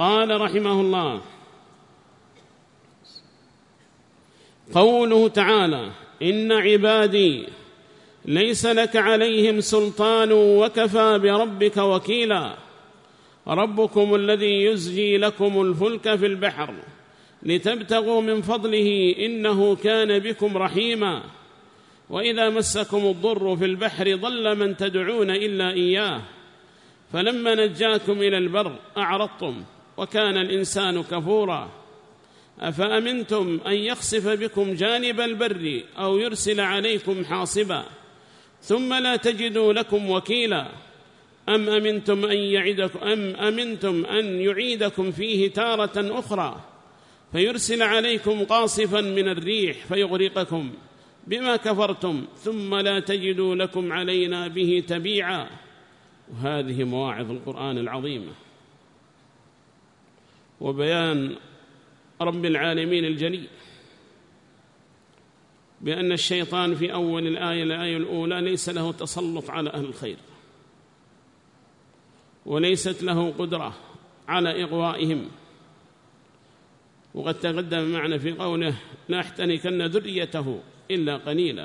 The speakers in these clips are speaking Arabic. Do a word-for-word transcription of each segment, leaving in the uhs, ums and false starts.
قال رحمه الله: قوله تعالى: إن عبادي ليس لك عليهم سلطان وكفى بربك وكيلا. ربكم الذي يزجي لكم الفلك في البحر لتبتغوا من فضله إنه كان بكم رحيما. وإذا مسكم الضر في البحر ضل من تدعون إلا إياه فلما نجاكم إلى البر أعرضتم وكان الإنسان كفورا. أفأمنتم أن يخسف بكم جانب البر أو يرسل عليكم حاصبا ثم لا تجدوا لكم وكيلا. أم أمنتم أن يعيدكم أم أمنتم أن يعيدكم فيه تارة أخرى فيرسل عليكم قاصفا من الريح فيغرقكم بما كفرتم ثم لا تجدوا لكم علينا به تبيعا. وهذه مواعظ القرآن العظيمة وبيان رب العالمين الجليل بأن الشيطان في أول الآية الآية الأولى ليس له تسلط على أهل الخير وليست له قدرة على إغوائهم. وقد تقدم معنا في قوله: لا أحتنكن ذريته إلا قليلا،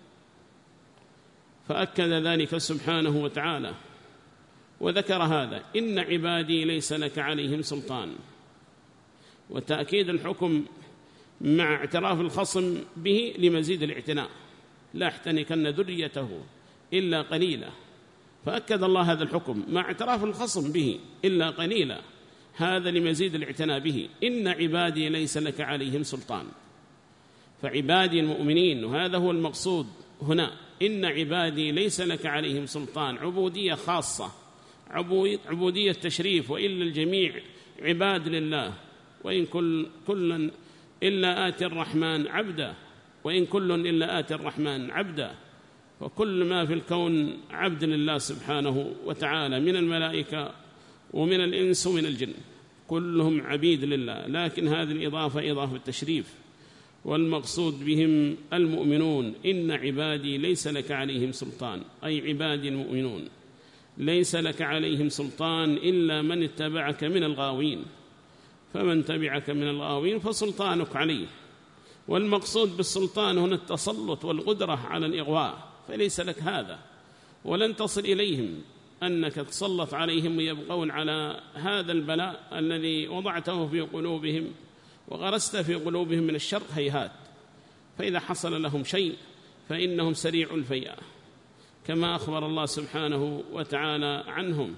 فأكد ذلك سبحانه وتعالى وذكر هذا: إن عبادي ليس لك عليهم سلطان. وتأكيد الحكم مع اعتراف الخصم به لمزيد الاعتناء: لا احتنكن ذريته إلا قليلا، فأكد الله هذا الحكم مع اعتراف الخصم به إلا قليلا، هذا لمزيد الاعتناء به. إن عبادي ليس لك عليهم سلطان، فعبادي المؤمنين، وهذا هو المقصود هنا. إن عبادي ليس لك عليهم سلطان، عبودية خاصة، عبودية تشريف، وإلا الجميع عباد لله. وإن كل كل إلا آتي الرحمن عبدا، وإن كل إلا آتي الرحمن عبدا، وكل ما في الكون عبد لله سبحانه وتعالى من الملائكة ومن الإنس ومن الجن، كلهم عبيد لله. لكن هذه الإضافة إضافة التشريف، والمقصود بهم المؤمنون. إن عبادي ليس لك عليهم سلطان، أي عبادي المؤمنون ليس لك عليهم سلطان إلا من اتبعك من الغاوين، فمن تبعك من الغاوين فسلطانك عليه. والمقصود بالسلطان هنا التسلط والقدرة على الإغواء، فليس لك هذا ولن تصل إليهم أنك تسلط عليهم ويبقون على هذا البلاء الذي وضعته في قلوبهم وغرست في قلوبهم من الشر. هيهات، فإذا حصل لهم شيء فإنهم سريع الفيئة، كما أخبر الله سبحانه وتعالى عنهم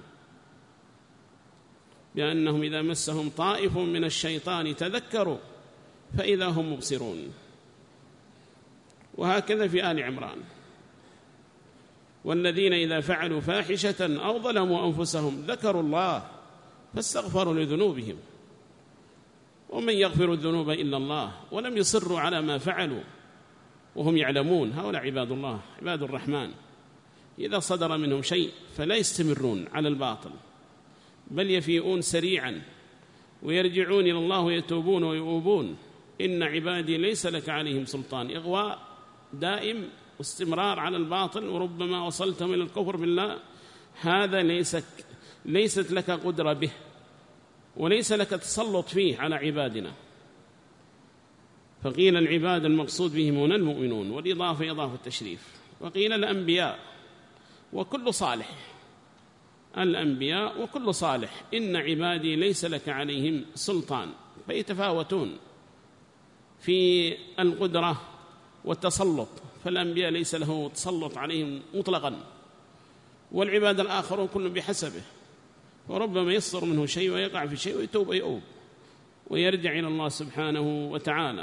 بأنهم إذا مسهم طائف من الشيطان تذكروا فإذا هم مبصرون. وهكذا في آل عمران: والذين إذا فعلوا فاحشة أو ظلموا أنفسهم ذكروا الله فاستغفروا لذنوبهم ومن يغفر الذنوب إلا الله ولم يصروا على ما فعلوا وهم يعلمون. هؤلاء عباد الله، عباد الرحمن، إذا صدر منهم شيء فلا يستمرون على الباطل، بل يفيئون سريعا ويرجعون إلى الله ويتوبون ويؤوبون. إن عبادي ليس لك عليهم سلطان، إغواء دائم واستمرار على الباطل، وربما وصلتم إلى الكفر بالله، هذا ليس ليست لك قدرة به وليس لك تسلط فيه على عبادنا. فقيل العباد المقصود بهم هنا المؤمنون، والإضافة إضافة التشريف. وقيل الأنبياء وكل صالح، الأنبياء وكل صالح. إن عبادي ليس لك عليهم سلطان، فيتفاوتون في القدرة والتسلط، فالأنبياء ليس له تسلط عليهم مطلقا، والعباد الآخرون كل بحسبه، وربما يصدر منه شيء ويقع في شيء ويتوب ويؤوب ويرجع إلى الله سبحانه وتعالى.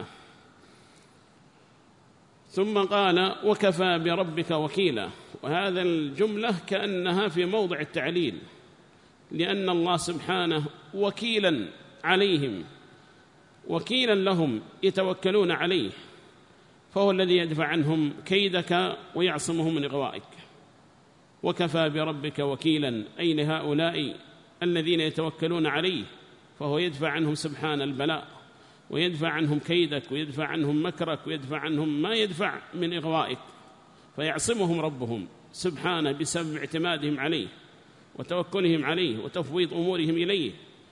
ثم قال: وكفى بربك وكيلا. وهذا الجملة كأنها في موضع التعليل، لأن الله سبحانه وكيلا عليهم، وكيلا لهم يتوكلون عليه، فهو الذي يدفع عنهم كيدك ويعصمهم من إغوائك. وكفى بربك وكيلا، أي لهؤلاء الذين يتوكلون عليه، فهو يدفع عنهم سبحان البلاء ويدفع عنهم كيدك ويدفع عنهم مكرك ويدفع عنهم ما يدفع من إغوائك، فيعصمهم ربهم سبحانه بسبب اعتمادهم عليه وتوكلهم عليه وتفويض أمورهم إليه،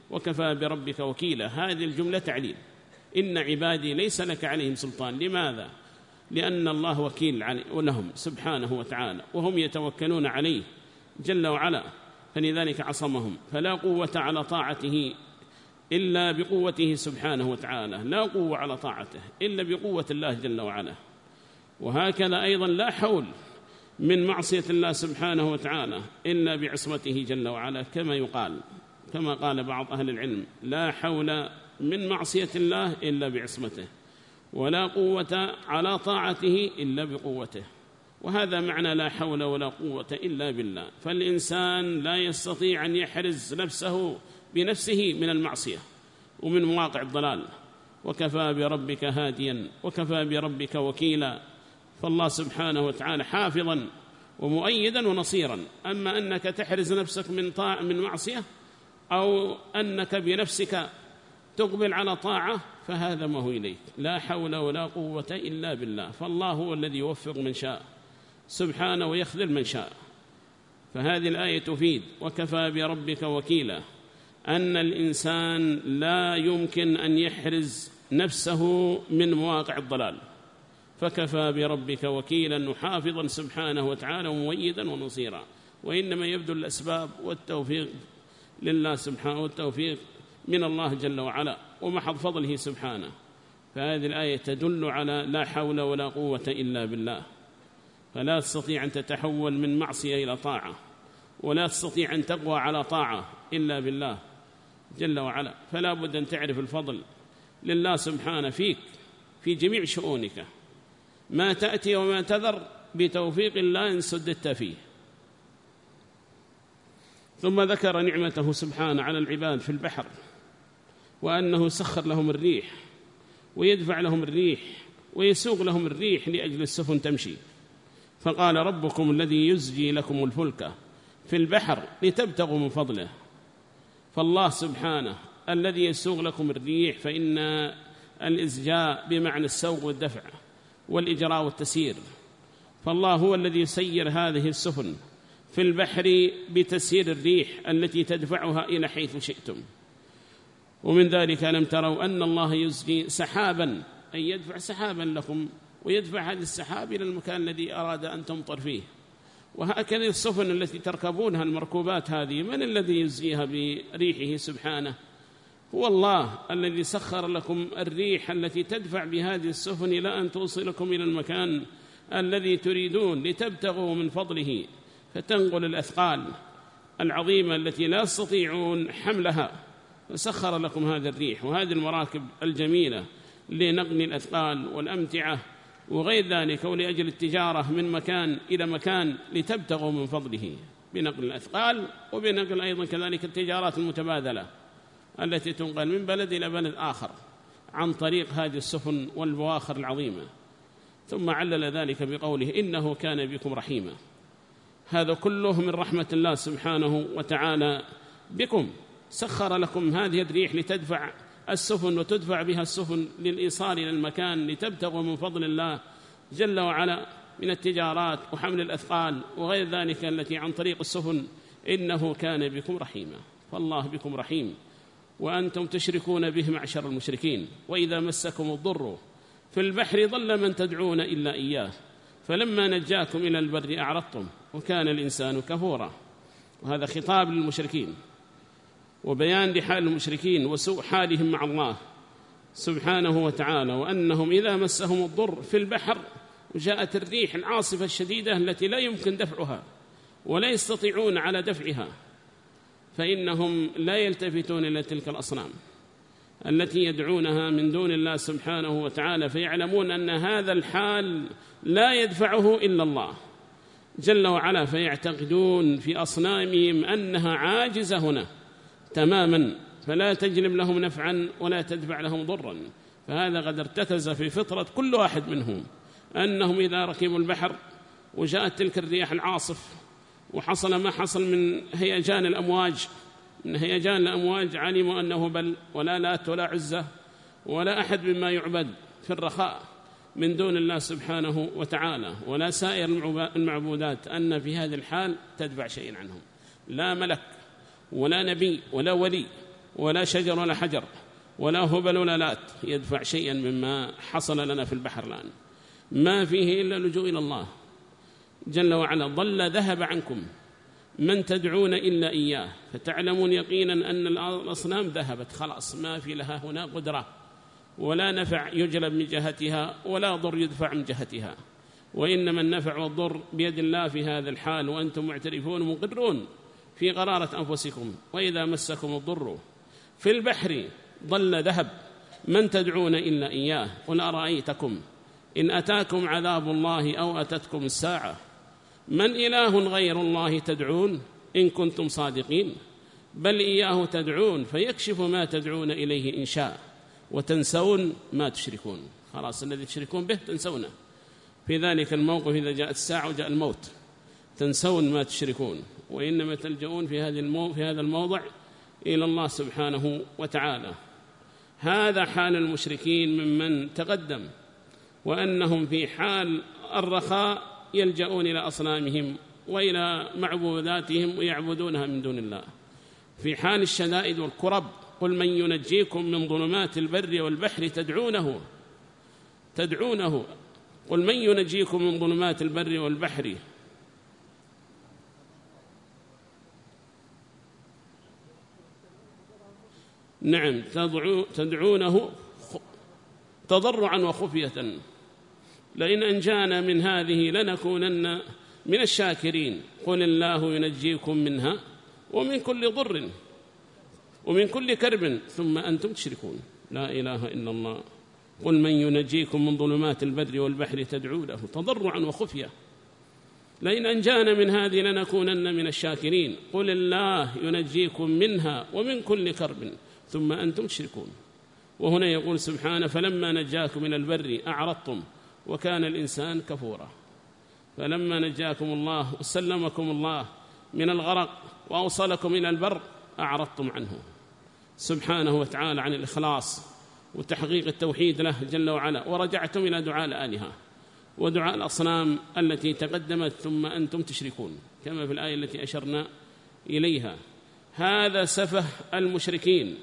وكفى بربك وكيلا. هذه الجملة تعليل، إن عبادي ليس لك عليهم سلطان. لماذا؟ لأن الله وكيل لهم سبحانه وتعالى، وهم يتوكلون عليه جل وعلا، فلذلك عصمهم. فلا قوة على طاعته إلا بقوته سبحانه وتعالى، لا قوة على طاعته إلا بقوة الله جل وعلا. وهكذا أيضا لا حول من معصية الله سبحانه وتعالى إلا بعصمته جل وعلا، كما يقال كما قال بعض أهل العلم: لا حول من معصية الله إلا بعصمته، ولا قوة على طاعته إلا بقوته. وهذا معنى لا حول ولا قوة إلا بالله. فالإنسان لا يستطيع أن يحرز نفسه بنفسه من المعصية ومن مواقع الضلال. وكفى بربك هاديا وكفى بربك وكيلا. فالله سبحانه وتعالى حافظا ومؤيدا ونصيرا. أما أنك تحرز نفسك من طاعة من معصية، أو أنك بنفسك تقبل على طاعة، فهذا ما هو إليك. لا حول ولا قوة إلا بالله. فالله هو الذي يوفق من شاء سبحانه ويخذل من شاء. فهذه الآية تفيد وكفى بربك وكيلا أن الإنسان لا يمكن أن يحرز نفسه من مواقع الضلال، فكفى بربك وكيلا وحافظا سبحانه وتعالى ومؤيدا ونصيرا. وإنما يبدو الأسباب والتوفيق لله سبحانه، والتوفيق من الله جل وعلا ومحض فضله سبحانه. فهذه الآية تدل على لا حول ولا قوة إلا بالله. فلا تستطيع أن تتحول من معصية إلى طاعة، ولا تستطيع أن تقوى على طاعة إلا بالله جل وعلا. فلا بد أن تعرف الفضل لله سبحانه فيك في جميع شؤونك، ما تأتي وما تذر بتوفيق الله إن سددت فيه. ثم ذكر نعمته سبحانه على العباد في البحر، وأنه سخر لهم الريح ويدفع لهم الريح ويسوق لهم الريح لأجل السفن تمشي. فقال: ربكم الذي يزجي لكم الفلك في البحر لتبتغوا من فضله. فالله سبحانه الذي يسوق لكم الريح، فإن الإزجاء بمعنى السوق والدفع والإجراء والتسيير. فالله هو الذي يسير هذه السفن في البحر بتسيير الريح التي تدفعها إلى حيث شئتم. ومن ذلك ألم تروا أن الله يزجي سحابا، أي يدفع سحابا لكم، ويدفع هذه السحاب إلى المكان الذي أراد أن تمطر فيه. وهكذا السفن التي تركبونها، المركوبات هذه، من الذي يزجيها بريحه سبحانه؟ هو الله الذي سخر لكم الريح التي تدفع بهذه السفن إلى أن توصلكم إلى المكان الذي تريدون لتبتغوا من فضله، فتنقل الأثقال العظيمة التي لا يستطيعون حملها. فسخر لكم هذا الريح وهذه المراكب الجميلة لنقل الأثقال والأمتعة وغير ذلك، ولأجل التجارة من مكان إلى مكان لتبتغوا من فضله بنقل الأثقال، وبنقل أيضا كذلك التجارات المتبادلة التي تنقل من بلد إلى بلد آخر عن طريق هذه السفن والبواخر العظيمة. ثم علل ذلك بقوله: إنه كان بكم رحيما. هذا كله من رحمة الله سبحانه وتعالى بكم. سخر لكم هذه الريح لتدفع السفن وتدفع بها السفن للإيصال إلى المكان لتبتغوا من فضل الله جل وعلا من التجارات وحمل الأثقال وغير ذلك التي عن طريق السفن. إنه كان بكم رحيما. فالله بكم رحيم، وأنتم تشركون به معشر المشركين. وإذا مسكم الضر في البحر ضل من تدعون إلا إياه، فلما نجاكم إلى البر أعرضتم وكان الإنسان كفورا. وهذا خطاب للمشركين وبيان لحال المشركين وسوء حالهم مع الله سبحانه وتعالى، وأنهم إذا مسهم الضر في البحر وجاءت الريح العاصفة الشديدة التي لا يمكن دفعها ولا يستطيعون على دفعها، فإنهم لا يلتفتون إلى تلك الأصنام التي يدعونها من دون الله سبحانه وتعالى، فيعلمون أن هذا الحال لا يدفعه إلا الله جل وعلا، فيعتقدون في أصنامهم أنها عاجزة هنا تماما، فلا تجلب لهم نفعا ولا تدفع لهم ضرا. فهذا قد ارتكز في فطرة كل واحد منهم أنهم إذا ركبوا البحر وجاءت تلك الرياح العاصف وحصل ما حصل من هيجان الأمواج من هيجان الأمواج علموا أنه بل ولا لات ولا عزة ولا أحد مما يعبد في الرخاء من دون الله سبحانه وتعالى ولا سائر المعبودات، أن في هذه الحال تدفع شيء عنهم، لا ملك ولا نبي ولا ولي ولا شجر ولا حجر ولا هبل ولا لات يدفع شيئا مما حصل لنا في البحر الآن، ما فيه إلا اللجوء إلى الله جل وعلا. ضل ذهب عنكم من تدعون إلا إياه، فتعلمون يقينا أن الأصنام ذهبت خلاص، ما في لها هنا قدرة، ولا نفع يجلب من جهتها ولا ضر يدفع من جهتها، وإنما النفع والضر بيد الله في هذا الحال، وأنتم معترفون مقرون في قرارة أنفسكم. وإذا مسكم الضر في البحر ضل ذهب من تدعون إلا إياه، قل أرأيتكم إن أتاكم عذاب الله أو أتتكم الساعة من إله غير الله تدعون إن كنتم صادقين، بل إياه تدعون فيكشف ما تدعون إليه إن شاء وتنسون ما تشركون. خلاص الذي تشركون به تنسونه في ذلك الموقف، إذا جاءت الساعة وجاء الموت تنسون ما تشركون، وإنما تلجؤون في هذه المو... في هذا الموضع إلى الله سبحانه وتعالى. هذا حال المشركين ممن تقدم، وأنهم في حال الرخاء يلجؤون إلى أصنامهم وإلى معبوداتهم ويعبدونها من دون الله. في حال الشدائد والكرب قل من ينجيكم من ظلمات البر والبحر تدعونه تدعونه قل من ينجيكم من ظلمات البر والبحر نعم تدعونه تضرعا وخفية لئن أنجانا من هذه لنكونن من الشاكرين. قل الله ينجيكم منها ومن كل ضر ومن كل كرب ثم أنتم تشركون. لا إله إلا الله. قل من ينجيكم من ظلمات البر والبحر تدعونه تضرعا وخفية لئن أنجانا من هذه لنكونن من الشاكرين. قل الله ينجيكم منها ومن كل كرب ثم أنتم تشركون. وهنا يقول سبحانه فلما نجاكم من البر أعرضتم وكان الإنسان كفورا. فلما نجاكم الله وسلمكم الله من الغرق وأوصلكم إلى البر أعرضتم عنه سبحانه وتعالى عن الإخلاص وتحقيق التوحيد له جل وعلا، ورجعتم إلى دعاء الآلهة ودعاء الأصنام التي تقدمت ثم أنتم تشركون كما في الآية التي أشرنا إليها. هذا سفه المشركين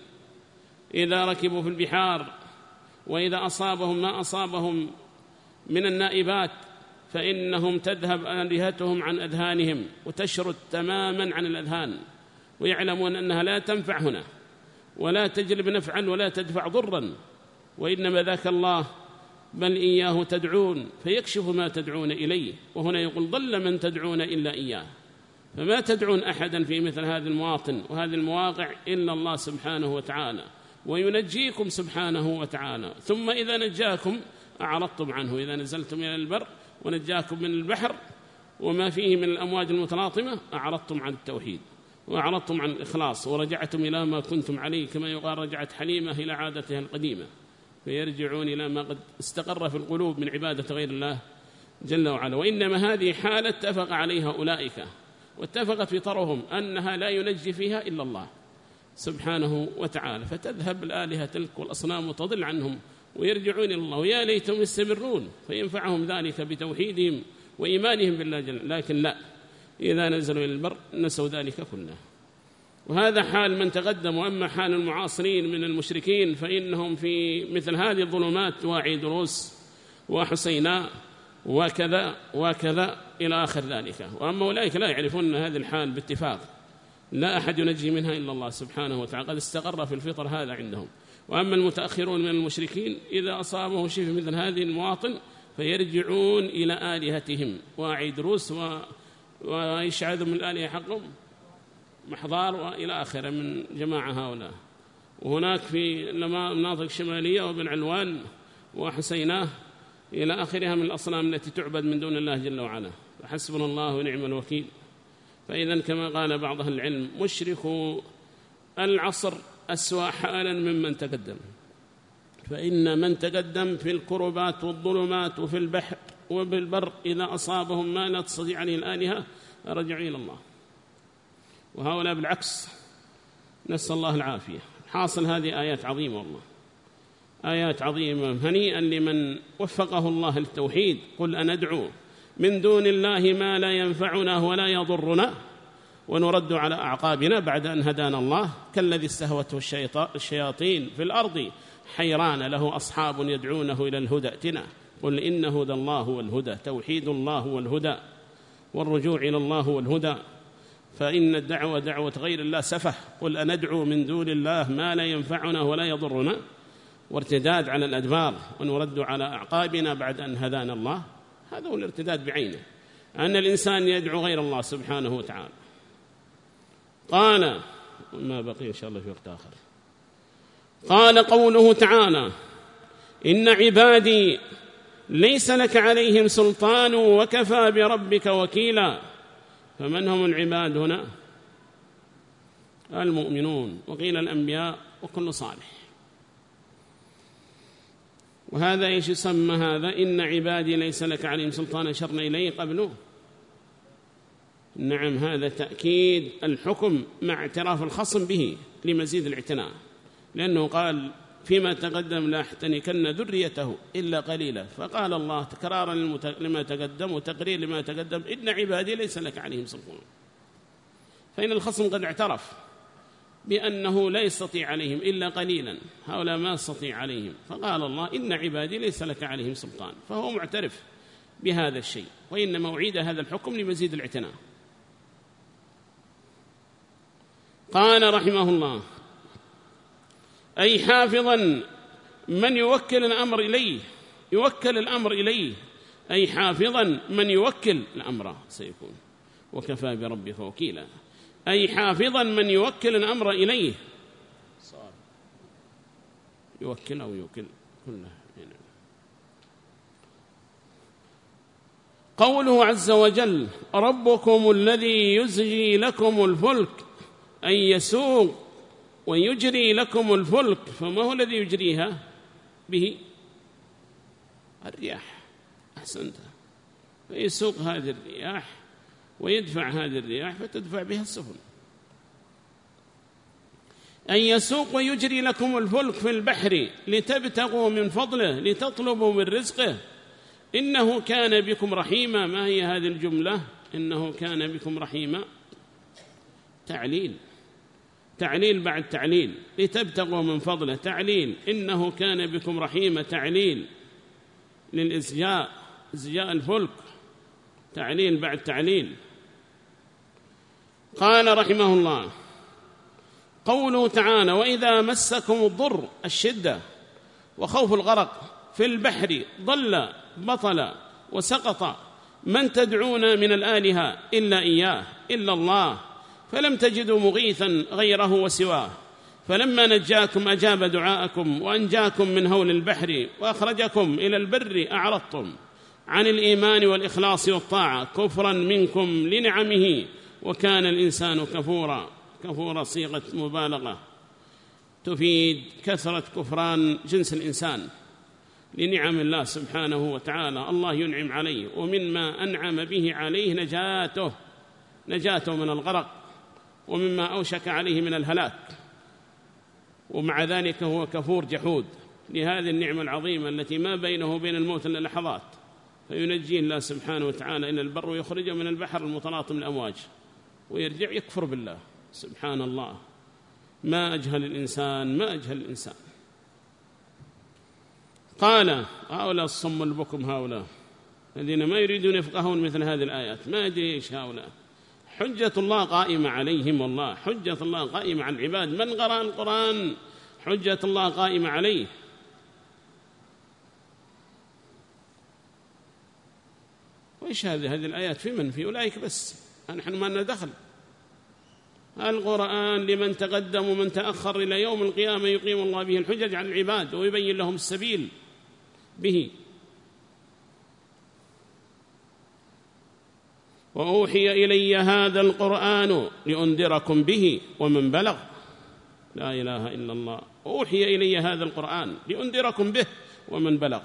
إذا ركبوا في البحار وإذا أصابهم ما أصابهم من النائبات فإنهم تذهب آلهتهم عن أذهانهم وتشرد تماما عن الأذهان، ويعلمون أنها لا تنفع هنا ولا تجلب نفعا ولا تدفع ضرا، وإنما ذاك الله بل إياه تدعون فيكشف ما تدعون إليه. وهنا يقول ضل من تدعون إلا إياه، فما تدعون أحدا في مثل هذه المواطن وهذه المواقع إلا الله سبحانه وتعالى، وينجيكم سبحانه وتعالى. ثم إذا نجاكم أعرضتم عنه، إذا نزلتم إلى البر ونجاكم من البحر وما فيه من الأمواج المتلاطمة أعرضتم عن التوحيد وأعرضتم عن الإخلاص ورجعتم إلى ما كنتم عليه، كما يقال رجعت حليمة إلى عادتها القديمة، فيرجعون إلى ما قد استقر في القلوب من عبادة غير الله جل وعلا. وإنما هذه حالة اتفق عليها أولئك واتفقت فطرهم أنها لا ينجي فيها إلا الله سبحانه وتعالى، فتذهب الآلهة تلك والأصنام وتضل عنهم ويرجعون إلى الله، ويا ليتهم يستمرون فينفعهم ذلك بتوحيدهم وإيمانهم بالله جل، لكن لا، إذا نزلوا إلى البر نسوا ذلك كله. وهذا حال من تقدم. وأما حال المعاصرين من المشركين فإنهم في مثل هذه الظلمات واعي دروس وحسيناء وكذا وكذا إلى آخر ذلك. وأما أولئك لا يعرفون هذه الحال باتفاق، لا أحد ينجي منها إلا الله سبحانه وتعالى، قد استقر في الفطر هذا عندهم. وأما المتأخرون من المشركين إذا أصابه شيء في مثل هذه المواطن فيرجعون إلى آلهتهم واعي دروس و... ويشعذوا من الآلهة حقهم محضار وإلى آخره من جماعة هؤلاء. وهناك في المناطق الشمالية وبن علوان وحسيناه إلى آخرها من الأصنام التي تعبد من دون الله جل وعلا، فحسبنا الله ونعم الوكيل. فإذا كما قال بعض أهل العلم مشركو العصر أسوأ حالا ممن تقدم، فإن من تقدم في الكربات والظلمات وفي البحر وبالبر إذا أصابهم ما لا تستطيع عليه الآلهة رجعوا إلى الله، وهؤلاء بالعكس نسأل الله العافية. حاصل هذه آيات عظيمة والله، آيات عظيمة. هنيئا لمن وفقه الله للتوحيد. قل أندعو من دون الله ما لا ينفعنا ولا يضرنا ونرد على أعقابنا بعد أن هدانا الله كالذي استهوته الشياطين في الأرض حيران له أصحاب يدعونه إلى الهدى ائتنا قل إن هدى الله هو الهدى توحيد الله هو الهدى والرجوع إلى الله هو الهدى فإن الدعوة دعوة غير الله سفه قل أندعو من دون الله ما لا ينفعنا ولا يضرنا وارتداد على الأدبار ونرد على أعقابنا بعد أن هدانا الله هذا هو الارتداد بعينه أن الإنسان يدعو غير الله سبحانه وتعالى. قال ما بقي إن شاء الله في وقت آخر. قال قوله تعالى إن عبادي ليس لك عليهم سلطان وكفى بربك وكيلا. فمن هم العباد هنا؟ المؤمنون وقيل الأنبياء وكل صالح. وهذا إيش يسمى هذا؟ إن عبادي ليس لك عليهم سلطان أشرنا إليه قبله. نعم هذا تأكيد الحكم مع اعتراف الخصم به لمزيد الاعتناء لأنه قال فيما تقدم لا احتنكن ذريته إلا قليلا فقال الله تكرارا لما تقدم وتقرير لما تقدم إن عبادي ليس لك عليهم سلطان. فإن الخصم قد اعترف بأنه لا يستطيع عليهم إلا قليلا هؤلاء ما يستطيع عليهم فقال الله إن عبادي ليس لك عليهم سلطان فهو معترف بهذا الشيء وإنما أعيد هذا الحكم لمزيد الاعتناء. قال رحمه الله أي حافظا من يوكل الأمر إليه يوكل الأمر إليه أي حافظا من يوكل الأمر سيكون وكفى بربك وكيلا أي حافظا من يوكل الأمر إليه صار يوكل أو يوكل كله. قوله عز وجل ربكم الذي يزجي لكم الفلك أي يسوق ويجري لكم الفلك فما هو الذي يجريها به؟ الرياح. أحسنت. فيسوق هذه الرياح ويدفع هذه الرياح فتدفع بها السفن. أن يسوق ويجري لكم الفلك في البحر لتبتغوا من فضله لتطلبوا من رزقه إنه كان بكم رحيما. ما هي هذه الجملة؟ إنه كان بكم رحيما تعليل تعليل بعد تعليل لتبتغوا من فضله تعليل إنه كان بكم رحيما تعليل للإسجاء إسجاء الفلك تعليل بعد تعليل. قال رحمه الله قوله تعالى وإذا مسكم الضر الشدة وخوف الغرق في البحر ضل بطل وسقط من تدعون من الآلهة إلا إياه إلا الله فلم تجدوا مغيثا غيره وسواه فلما نجاكم أجاب دعاءكم وأنجاكم من هول البحر وأخرجكم إلى البر أعرضتم عن الإيمان والإخلاص والطاعة كفرا منكم لنعمه وكان الإنسان كفورا. كفورا صيغة مبالغة تفيد كثرة كفران جنس الإنسان لنعم الله سبحانه وتعالى. الله ينعم عليه ومما أنعم به عليه نجاته نجاته من الغرق ومما أوشك عليه من الهلاك ومع ذلك هو كفور جحود لهذه النعمة العظيمة التي ما بينه وبين الموت إلا لحظات فينجيه الله سبحانه وتعالى إلى البر ويخرجه من البحر المتلاطم الأمواج ويرجع يكفر بالله. سبحان الله ما أجهل الإنسان ما أجهل الإنسان. قال هؤلاء الصم البكم هؤلاء الذين ما يريدون يفقهون مثل هذه الآيات ما أدري إيش هؤلاء حجة الله قائمة عليهم والله حجة الله قائمة على العباد من قرأ القرآن حجة الله قائمة عليه. وإيش هذه هذه الآيات في من في أولئك بس نحن ما لنا دخل. القرآن لمن تقدم ومن تأخر إلى يوم القيامة يقيم الله به الحجج على العباد ويبين لهم السبيل به. وأوحي إلي هذا القرآن لأنذركم به ومن بلغ لا إله إلا الله. أوحي إلي هذا القرآن لأنذركم به ومن بلغ.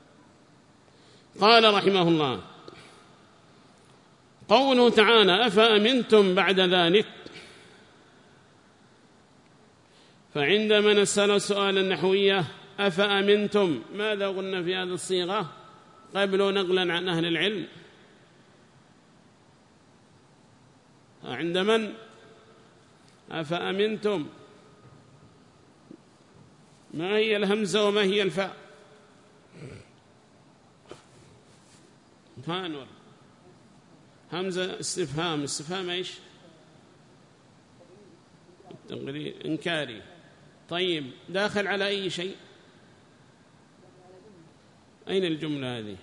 قال رحمه الله قوله تعالى أفأمنتم بعد ذلك فعندما نسأل سؤالا نحوية أفأمنتم ماذا قلنا في هذه الصيغة قبل نقلا عن أهل العلم؟ عند من؟ أفأمنتم. ما هي الهمزة وما هي الفاء؟ فانور. همزة استفهام. استفهام إيش؟ التقرير إنكاري. طيب داخل على أي شيء؟ أين الجملة هذه؟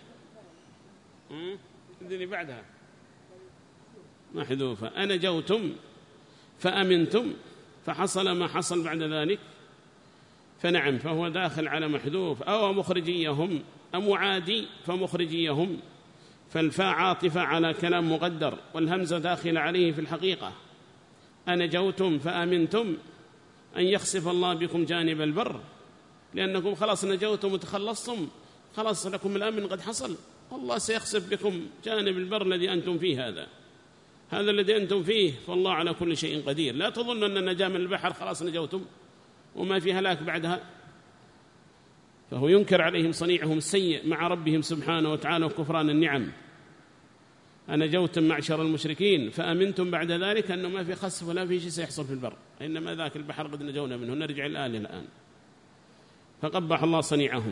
اللي بعدها محذوفة. أنجوتم فأمنتم فحصل ما حصل بعد ذلك، فنعم فهو داخل على محذوف. أو مخرجيهم أم عادي فمخرجيهم، فالفاء عاطفة على كلام مقدر والهمزة داخلة عليه في الحقيقة. أنجوتم فأمنتم أن يخسف الله بكم جانب البر، لأنكم خلاص نجوتم وتخلصتم، خلاص لكم الأمن قد حصل، الله سيخسف بكم جانب البر الذي أنتم فيه. هذا هذا الذي أنتم فيه، فالله على كل شيء قدير. لا تظن أن النجاة من البحر خلاص نجوتم وما في هلاك بعدها. فهو ينكر عليهم صنيعهم السيء مع ربهم سبحانه وتعالى وكفران النعم. أنجوتم معشر المشركين فأمنتم بعد ذلك أنه ما في خسف ولا في شيء سيحصل في البر، إنما ذاك البحر قد نجونا منه، نرجع الآن الآن. فقبح الله صنيعهم.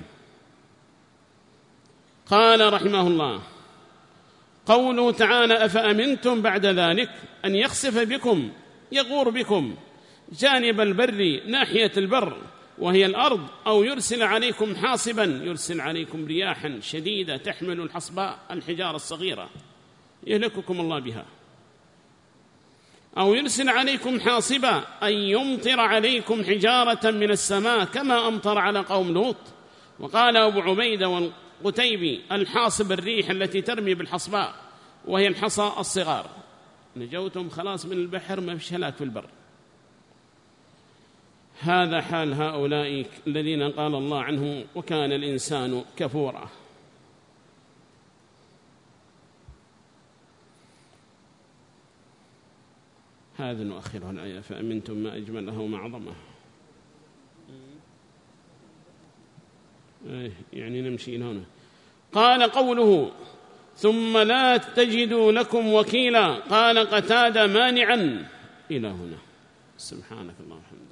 قال رحمه الله: قوله تعالى: أفأمنتم بعد ذلك أن يخسف بكم، يغور بكم جانب البر ناحية البر وهي الأرض، أو يرسل عليكم حاصبا، يرسل عليكم رياحا شديدة تحمل الحصباء الحجارة الصغيرة يهلككم الله بها، أو يرسل عليكم حاصبا أن يمطر عليكم حجارة من السماء كما أمطر على قوم لوط. وقال أبو عبيدة والقتيبي: الحاصب الريح التي ترمي بالحصباء وهي الحصى الصغار. نجوتم خلاص من البحر، ما فيش هلاك في البر. هذا حال هؤلاء الذين قال الله عنه: وكان الإنسان كفورا. هذا نؤخره الآية: فأمنتم ما أجمله وما عظمه. يعني نمشي إلى هنا. قال قوله: ثم لا تجدوا لكم وكيلا. قال قتادة: مانعا. إلى هنا. سبحانك اللهم وبحمدك.